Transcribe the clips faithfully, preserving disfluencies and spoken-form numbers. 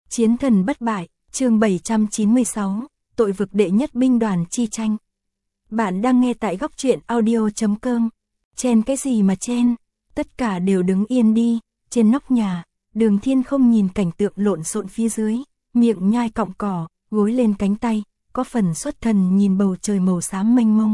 Chiến thần bất bại, chương bảy trăm chín mươi sáu, tội vực đệ nhất binh đoàn chi tranh. Bạn đang nghe tại góc truyện audio chấm com. Chen cái gì mà chen, tất cả đều đứng yên đi, trên nóc nhà, Đường Thiên không nhìn cảnh tượng lộn xộn phía dưới, miệng nhai cọng cỏ, gối lên cánh tay, có phần xuất thần nhìn bầu trời màu xám mênh mông.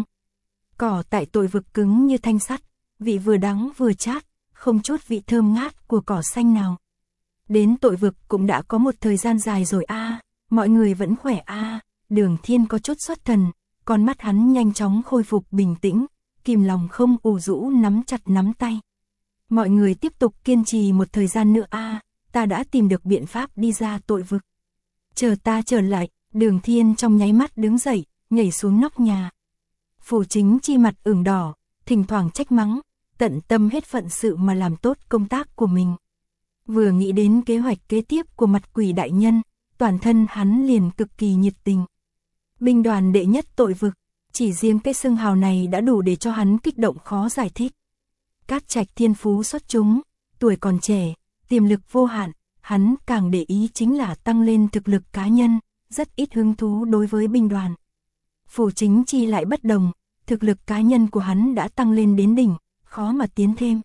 Cỏ tại tội vực cứng như thanh sắt, vị vừa đắng vừa chát, không chút vị thơm ngát của cỏ xanh nào. Đến tội vực cũng đã có một thời gian dài rồi a, à, mọi người vẫn khỏe a. À. Đường Thiên có chút xuất thần, con mắt hắn nhanh chóng khôi phục bình tĩnh, kìm lòng không ù rũ nắm chặt nắm tay. Mọi người tiếp tục kiên trì một thời gian nữa a, à, ta đã tìm được biện pháp đi ra tội vực. Chờ ta trở lại, Đường Thiên trong nháy mắt đứng dậy, nhảy xuống nóc nhà. Phủ Chính Chi mặt ửng đỏ, thỉnh thoảng trách mắng, tận tâm hết phận sự mà làm tốt công tác của mình. Vừa nghĩ đến kế hoạch kế tiếp của Mặt Quỷ đại nhân, toàn thân hắn liền cực kỳ nhiệt tình. Binh đoàn đệ nhất tội vực, chỉ riêng cái xưng hào này đã đủ để cho hắn kích động khó giải thích. Cát Trạch thiên phú xuất chúng, tuổi còn trẻ, tiềm lực vô hạn, hắn càng để ý chính là tăng lên thực lực cá nhân, rất ít hứng thú đối với binh đoàn. Phủ Chính Chi lại bất đồng, thực lực cá nhân của hắn đã tăng lên đến đỉnh, khó mà tiến thêm.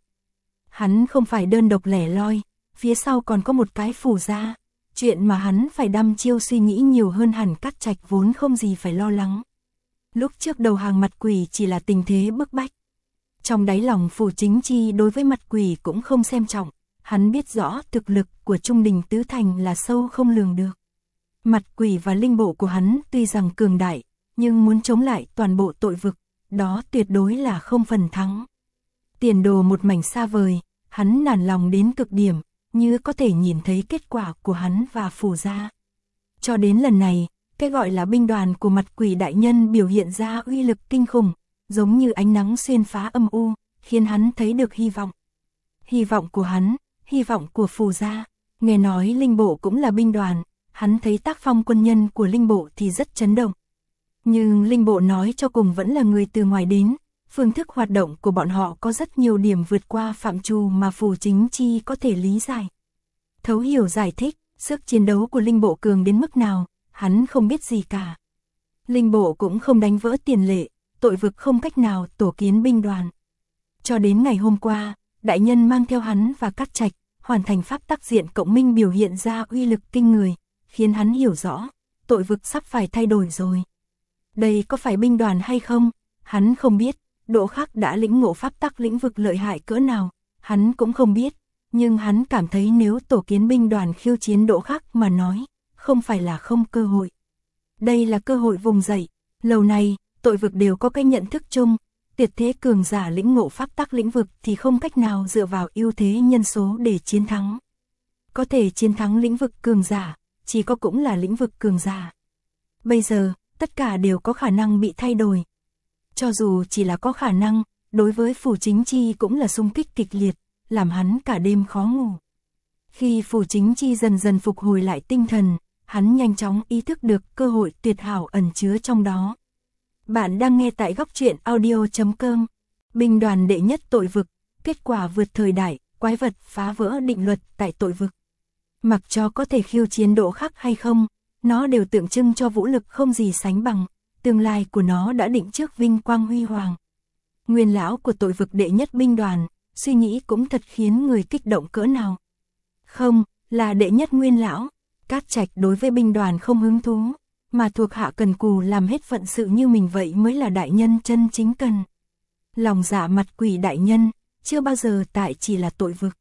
Hắn không phải đơn độc lẻ loi, phía sau còn có một cái phủ gia, chuyện mà hắn phải đăm chiêu suy nghĩ nhiều hơn hẳn Cát Trạch vốn không gì phải lo lắng. Lúc trước đầu hàng Mặt Quỷ chỉ là tình thế bức bách. Trong đáy lòng Phủ Chính Chi đối với Mặt Quỷ cũng không xem trọng, hắn biết rõ thực lực của Trung Đình Tứ Thành là sâu không lường được. Mặt Quỷ và linh bộ của hắn tuy rằng cường đại, nhưng muốn chống lại toàn bộ tội vực, đó tuyệt đối là không phần thắng. Tiền đồ một mảnh xa vời, hắn nản lòng đến cực điểm, như có thể nhìn thấy kết quả của hắn và phủ gia. Cho đến lần này, cái gọi là binh đoàn của Mặt Quỷ đại nhân biểu hiện ra uy lực kinh khủng, giống như ánh nắng xuyên phá âm u, khiến hắn thấy được hy vọng. Hy vọng của hắn, hy vọng của phủ gia. Nghe nói linh bộ cũng là binh đoàn, hắn thấy tác phong quân nhân của linh bộ thì rất chấn động. Nhưng linh bộ nói cho cùng vẫn là người từ ngoài đến, phương thức hoạt động của bọn họ có rất nhiều điểm vượt qua phạm trù mà Phủ Chính Chi có thể lý giải. Thấu hiểu giải thích, sức chiến đấu của linh bộ cường đến mức nào, hắn không biết gì cả. Linh bộ cũng không đánh vỡ tiền lệ, tội vực không cách nào tổ kiến binh đoàn. Cho đến ngày hôm qua, đại nhân mang theo hắn và Cát Trạch, hoàn thành pháp tắc diện cộng minh biểu hiện ra uy lực kinh người, khiến hắn hiểu rõ, tội vực sắp phải thay đổi rồi. Đây có phải binh đoàn hay không, hắn không biết. Đỗ Khắc đã lĩnh ngộ pháp tắc lĩnh vực lợi hại cỡ nào, hắn cũng không biết, nhưng hắn cảm thấy nếu tổ kiến binh đoàn khiêu chiến Đỗ Khắc mà nói, không phải là không cơ hội. Đây là cơ hội vùng dậy, lâu nay, tội vực đều có cái nhận thức chung, tuyệt thế cường giả lĩnh ngộ pháp tắc lĩnh vực thì không cách nào dựa vào ưu thế nhân số để chiến thắng. Có thể chiến thắng lĩnh vực cường giả, chỉ có cũng là lĩnh vực cường giả. Bây giờ, tất cả đều có khả năng bị thay đổi. Cho dù chỉ là có khả năng, đối với Phủ Chính Chi cũng là xung kích kịch liệt, làm hắn cả đêm khó ngủ. Khi Phủ Chính Chi dần dần phục hồi lại tinh thần, hắn nhanh chóng ý thức được cơ hội tuyệt hảo ẩn chứa trong đó. Bạn đang nghe tại góc truyện audio chấm com. Binh đoàn đệ nhất tội vực, kết quả vượt thời đại, quái vật phá vỡ định luật tại tội vực. Mặc cho có thể khiêu chiến Đỗ Khắc hay không, nó đều tượng trưng cho vũ lực không gì sánh bằng. Tương lai của nó đã định trước vinh quang huy hoàng. Nguyên lão của tội vực đệ nhất binh đoàn, suy nghĩ cũng thật khiến người kích động cỡ nào. Không, là đệ nhất nguyên lão, Cát Trạch đối với binh đoàn không hứng thú, mà thuộc hạ cần cù làm hết phận sự như mình vậy mới là đại nhân chân chính cần. Lòng dạ Mặt Quỷ đại nhân, chưa bao giờ tại chỉ là tội vực.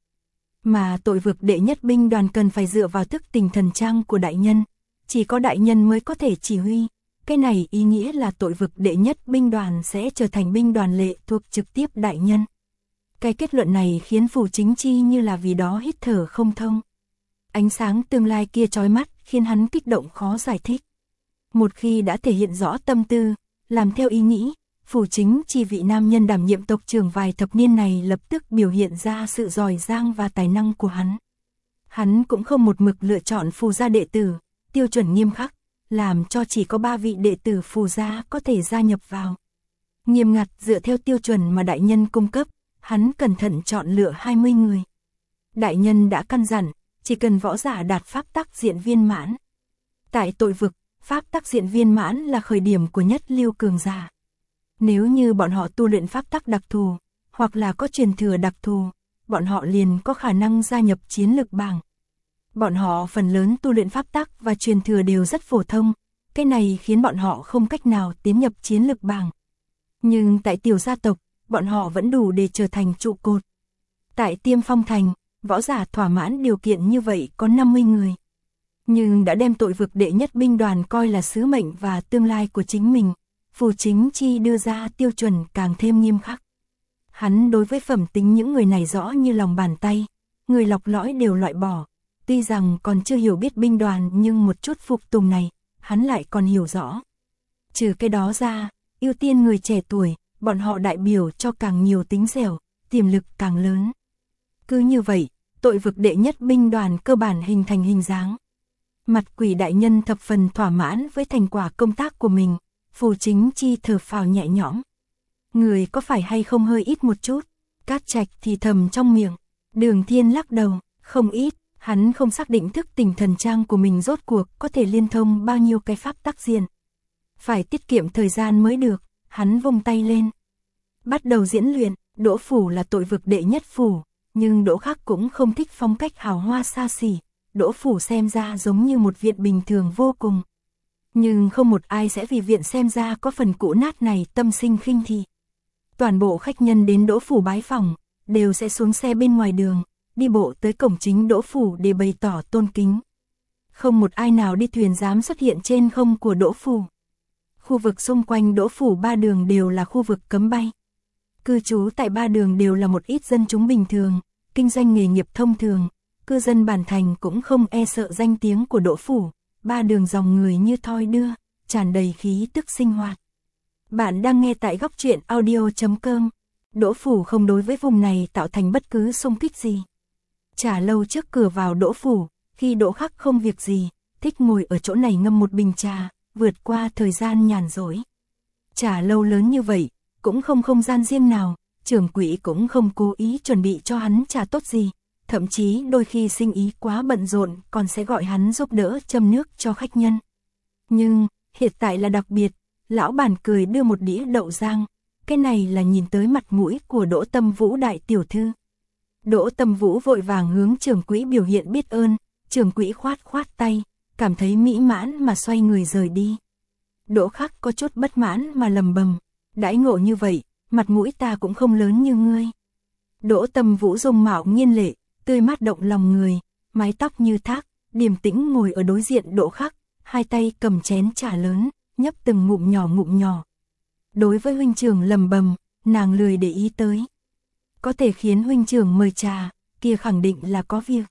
Mà tội vực đệ nhất binh đoàn cần phải dựa vào thức tình thần trang của đại nhân, chỉ có đại nhân mới có thể chỉ huy. Cái này ý nghĩa là tội vực đệ nhất binh đoàn sẽ trở thành binh đoàn lệ thuộc trực tiếp đại nhân. Cái kết luận này khiến Phủ Chính Chi như là vì đó hít thở không thông. Ánh sáng tương lai kia chói mắt khiến hắn kích động khó giải thích. Một khi đã thể hiện rõ tâm tư, làm theo ý nghĩ, Phủ Chính Chi vị nam nhân đảm nhiệm tộc trưởng vài thập niên này lập tức biểu hiện ra sự giỏi giang và tài năng của hắn. Hắn cũng không một mực lựa chọn phù gia đệ tử, tiêu chuẩn nghiêm khắc, làm cho chỉ có ba vị đệ tử phù gia có thể gia nhập vào. Nghiêm ngặt dựa theo tiêu chuẩn mà đại nhân cung cấp, hắn cẩn thận chọn lựa hai mươi người. Đại nhân đã căn dặn, chỉ cần võ giả đạt pháp tắc diện viên mãn. Tại tội vực, pháp tắc diện viên mãn là khởi điểm của nhất lưu cường giả. Nếu như bọn họ tu luyện pháp tắc đặc thù, hoặc là có truyền thừa đặc thù, bọn họ liền có khả năng gia nhập chiến lực bảng. Bọn họ phần lớn tu luyện pháp tắc và truyền thừa đều rất phổ thông, cái này khiến bọn họ không cách nào tiến nhập chiến lực bảng. Nhưng tại tiểu gia tộc, bọn họ vẫn đủ để trở thành trụ cột. Tại Tiêm Phong Thành, võ giả thỏa mãn điều kiện như vậy có năm mươi người. Nhưng đã đem tội vực đệ nhất binh đoàn coi là sứ mệnh và tương lai của chính mình, Phù Chính Chi đưa ra tiêu chuẩn càng thêm nghiêm khắc. Hắn đối với phẩm tính những người này rõ như lòng bàn tay, người lọc lõi đều loại bỏ. Tuy rằng còn chưa hiểu biết binh đoàn nhưng một chút phục tùng này, hắn lại còn hiểu rõ. Trừ cái đó ra, ưu tiên người trẻ tuổi, bọn họ đại biểu cho càng nhiều tính dẻo, tiềm lực càng lớn. Cứ như vậy, tội vực đệ nhất binh đoàn cơ bản hình thành hình dáng. Mặt Quỷ đại nhân thập phần thỏa mãn với thành quả công tác của mình, Phù Chính Chi thở phào nhẹ nhõm. Người có phải hay không hơi ít một chút? Cát Trạch thì thầm trong miệng. Đường Thiên lắc đầu, không ít, hắn không xác định thức tỉnh thần trang của mình rốt cuộc có thể liên thông bao nhiêu cái pháp tắc diện. Phải tiết kiệm thời gian mới được, hắn vung tay lên. Bắt đầu diễn luyện, Đỗ Phủ là tội vực đệ nhất phủ, nhưng Đỗ Khắc cũng không thích phong cách hào hoa xa xỉ. Đỗ Phủ xem ra giống như một viện bình thường vô cùng. Nhưng không một ai sẽ vì viện xem ra có phần cũ nát này tâm sinh khinh thị. Toàn bộ khách nhân đến Đỗ Phủ bái phỏng, đều sẽ xuống xe bên ngoài đường, đi bộ tới cổng chính Đỗ Phủ để bày tỏ tôn kính. Không một ai nào đi thuyền dám xuất hiện trên không của Đỗ Phủ. Khu vực xung quanh Đỗ Phủ ba đường đều là khu vực cấm bay. Cư trú tại ba đường đều là một ít dân chúng bình thường, kinh doanh nghề nghiệp thông thường. Cư dân bản thành cũng không e sợ danh tiếng của Đỗ Phủ, ba đường dòng người như thoi đưa, tràn đầy khí tức sinh hoạt. Bạn đang nghe tại góc truyện audio chấm com. Đỗ Phủ không đối với vùng này tạo thành bất cứ xung kích gì. Trà lâu trước cửa vào Đỗ Phủ, khi Đỗ Khắc không việc gì, thích ngồi ở chỗ này ngâm một bình trà, vượt qua thời gian nhàn rỗi. Trà lâu lớn như vậy, cũng không không gian riêng nào, trưởng quỹ cũng không cố ý chuẩn bị cho hắn trà tốt gì. Thậm chí đôi khi sinh ý quá bận rộn còn sẽ gọi hắn giúp đỡ châm nước cho khách nhân. Nhưng, hiện tại là đặc biệt, lão bản cười đưa một đĩa đậu rang, cái này là nhìn tới mặt mũi của Đỗ Tâm Vũ đại tiểu thư. Đỗ Tâm Vũ vội vàng hướng trưởng quỹ biểu hiện biết ơn, trưởng quỹ khoát khoát tay, cảm thấy mỹ mãn mà xoay người rời đi. Đỗ Khắc có chút bất mãn mà lầm bầm, đãi ngộ như vậy, mặt mũi ta cũng không lớn như ngươi. Đỗ Tâm Vũ dung mạo nghiên lệ, tươi mát động lòng người, mái tóc như thác, điềm tĩnh ngồi ở đối diện Đỗ Khắc, hai tay cầm chén trà lớn, nhấp từng ngụm nhỏ ngụm nhỏ. Đối với huynh trưởng lầm bầm, nàng lười để ý tới. Có thể khiến huynh trưởng mời trà, kia khẳng định là có việc.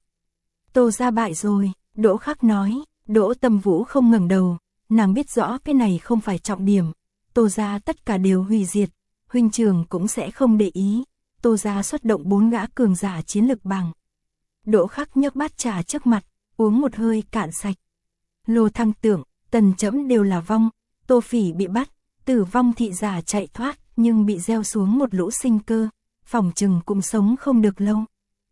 Tô gia bại rồi, Đỗ Khắc nói. Đỗ Tâm Vũ không ngẩng đầu, nàng biết rõ cái này không phải trọng điểm. Tô gia tất cả đều hủy diệt, huynh trưởng cũng sẽ không để ý. Tô gia xuất động bốn gã cường giả chiến lực bằng. Đỗ Khắc nhấc bát trà trước mặt, uống một hơi cạn sạch. Lô Thăng Tưởng, Tần Chẫm đều là vong, Tô Phỉ bị bắt, Tử Vong thị giả chạy thoát, nhưng bị gieo xuống một lũ sinh cơ, phỏng chừng cũng sống không được lâu.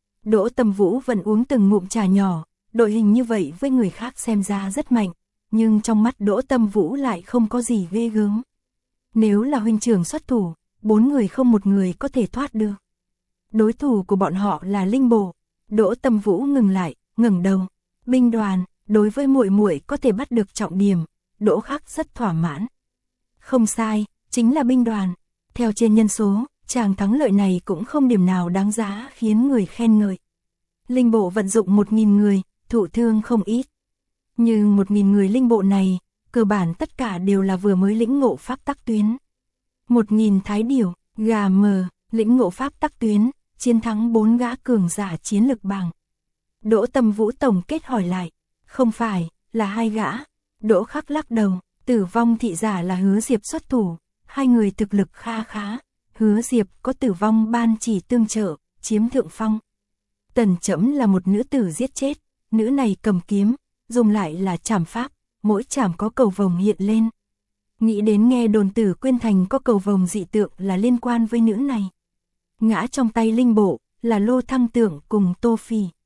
Đỗ Tâm Vũ vẫn uống từng ngụm trà nhỏ, đội hình như vậy với người khác xem ra rất mạnh, nhưng trong mắt Đỗ Tâm Vũ lại không có gì ghê gớm. Nếu là huynh trưởng xuất thủ, bốn người không một người có thể thoát được. Đối thủ của bọn họ là Linh Bộ. Đỗ Tâm Vũ ngừng lại, ngẩng đầu. Binh đoàn, đối với muội muội có thể bắt được trọng điểm, Đỗ Khắc rất thỏa mãn. Không sai, chính là binh đoàn. Theo trên nhân số, chàng thắng lợi này cũng không điểm nào đáng giá khiến người khen ngợi. Linh Bộ vận dụng một nghìn người, thụ thương không ít. Nhưng một nghìn người linh bộ này, cơ bản tất cả đều là vừa mới lĩnh ngộ pháp tắc tuyến. một nghìn thái điểu, gà mờ, lĩnh ngộ pháp tắc tuyến, chiến thắng bốn gã cường giả chiến lực bảng. Đỗ Tâm Vũ tổng kết hỏi lại, không phải, là hai gã. Đỗ Khắc lắc đầu, Tử Vong thị giả là Hứa Diệp xuất thủ, hai người thực lực kha khá. Hứa Diệp có Tử Vong ban chỉ tương trợ, chiếm thượng phong. Tần Chẫm là một nữ tử giết chết, nữ này cầm kiếm, dùng lại là trảm pháp, mỗi trảm có cầu vồng hiện lên. Nghĩ đến nghe đồn Tử Quyên Thành có cầu vồng dị tượng là liên quan với nữ này. Ngã trong tay linh bộ, là Lô Thăng Tưởng cùng Tô Phỉ.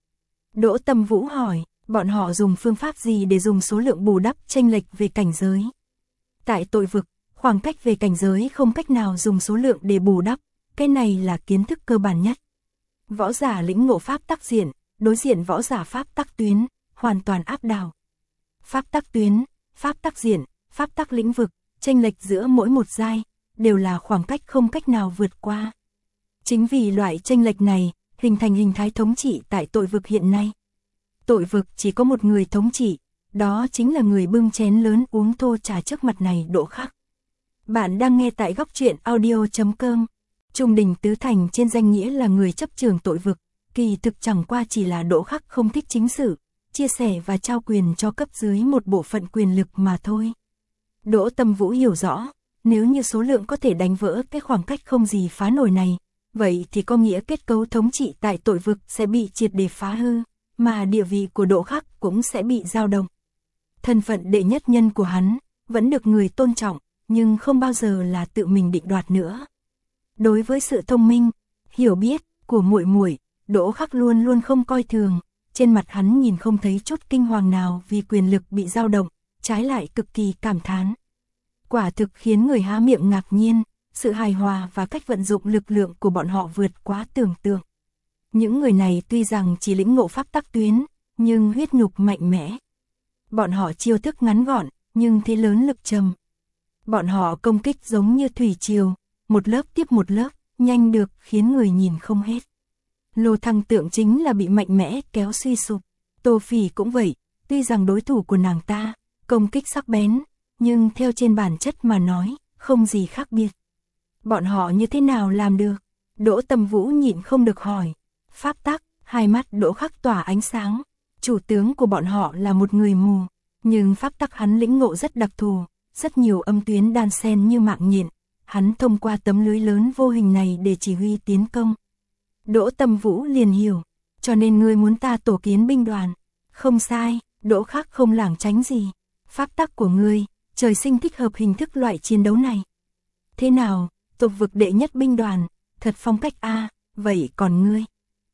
Đỗ Tâm Vũ hỏi, bọn họ dùng phương pháp gì để dùng số lượng bù đắp chênh lệch về cảnh giới? Tại tội vực, khoảng cách về cảnh giới không cách nào dùng số lượng để bù đắp, cái này là kiến thức cơ bản nhất. Võ giả lĩnh ngộ pháp tắc diện, đối diện võ giả pháp tắc tuyến, hoàn toàn áp đảo. Pháp tắc tuyến, pháp tắc diện, pháp tắc lĩnh vực, chênh lệch giữa mỗi một giai, đều là khoảng cách không cách nào vượt qua. Chính vì loại chênh lệch này, hình thành hình thái thống trị tại tội vực hiện nay. Tội vực chỉ có một người thống trị, đó chính là người bưng chén lớn uống thô trà trước mặt này Đỗ Khắc. Bạn đang nghe tại góc truyện audio chấm com. Trung Đình Tứ Thành trên danh nghĩa là người chấp trường tội vực, kỳ thực chẳng qua chỉ là Đỗ Khắc không thích chính sự, chia sẻ và trao quyền cho cấp dưới một bộ phận quyền lực mà thôi. Đỗ Tâm Vũ hiểu rõ, nếu như số lượng có thể đánh vỡ cái khoảng cách không gì phá nổi này, vậy thì có nghĩa kết cấu thống trị tại tội vực sẽ bị triệt để phá hư, mà địa vị của Đỗ Khắc cũng sẽ bị dao động. Thân phận đệ nhất nhân của hắn vẫn được người tôn trọng, nhưng không bao giờ là tự mình định đoạt nữa. Đối với sự thông minh, hiểu biết của muội muội, Đỗ Khắc luôn luôn không coi thường, trên mặt hắn nhìn không thấy chút kinh hoàng nào vì quyền lực bị dao động, trái lại cực kỳ cảm thán. Quả thực khiến người há miệng ngạc nhiên, sự hài hòa và cách vận dụng lực lượng của bọn họ vượt quá tưởng tượng. Những người này tuy rằng chỉ lĩnh ngộ pháp tắc tuyến, nhưng huyết nhục mạnh mẽ. Bọn họ chiêu thức ngắn gọn, nhưng thế lớn lực trầm. Bọn họ công kích giống như thủy triều, một lớp tiếp một lớp, nhanh được khiến người nhìn không hết. Lô Thăng tượng chính là bị mạnh mẽ kéo suy sụp. Tô Phỉ cũng vậy, tuy rằng đối thủ của nàng ta, công kích sắc bén, nhưng theo trên bản chất mà nói, không gì khác biệt. Bọn họ như thế nào làm được? Đỗ Tâm Vũ nhịn không được hỏi. Pháp tắc, hai mắt Đỗ Khắc tỏa ánh sáng. Chủ tướng của bọn họ là một người mù, nhưng pháp tắc hắn lĩnh ngộ rất đặc thù, rất nhiều âm tuyến đan xen như mạng nhện. Hắn thông qua tấm lưới lớn vô hình này để chỉ huy tiến công. Đỗ Tâm Vũ liền hiểu, cho nên ngươi muốn ta tổ kiến binh đoàn. Không sai, Đỗ Khắc không lảng tránh gì. Pháp tắc của ngươi, trời sinh thích hợp hình thức loại chiến đấu này. Thế nào, tục vực đệ nhất binh đoàn, thật phong cách a, vậy còn ngươi?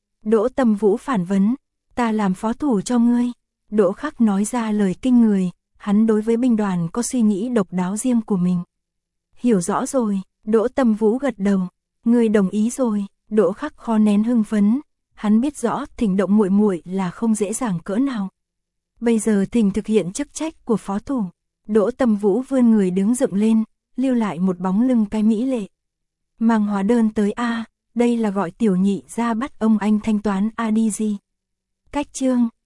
Đỗ Tâm Vũ phản vấn, ta làm phó thủ cho ngươi. Đỗ Khắc nói ra lời kinh người, hắn đối với binh đoàn có suy nghĩ độc đáo riêng của mình. Hiểu rõ rồi, Đỗ Tâm Vũ gật đầu, ngươi đồng ý rồi. Đỗ Khắc khó nén hưng phấn, hắn biết rõ thỉnh động muội muội là không dễ dàng cỡ nào. Bây giờ thỉnh thực hiện chức trách của phó thủ. Đỗ Tâm Vũ vươn người đứng dựng lên, lưu lại một bóng lưng cái mỹ lệ. Mang hóa đơn tới a, đây là gọi tiểu nhị ra bắt ông anh thanh toán a đi gì. Cách chương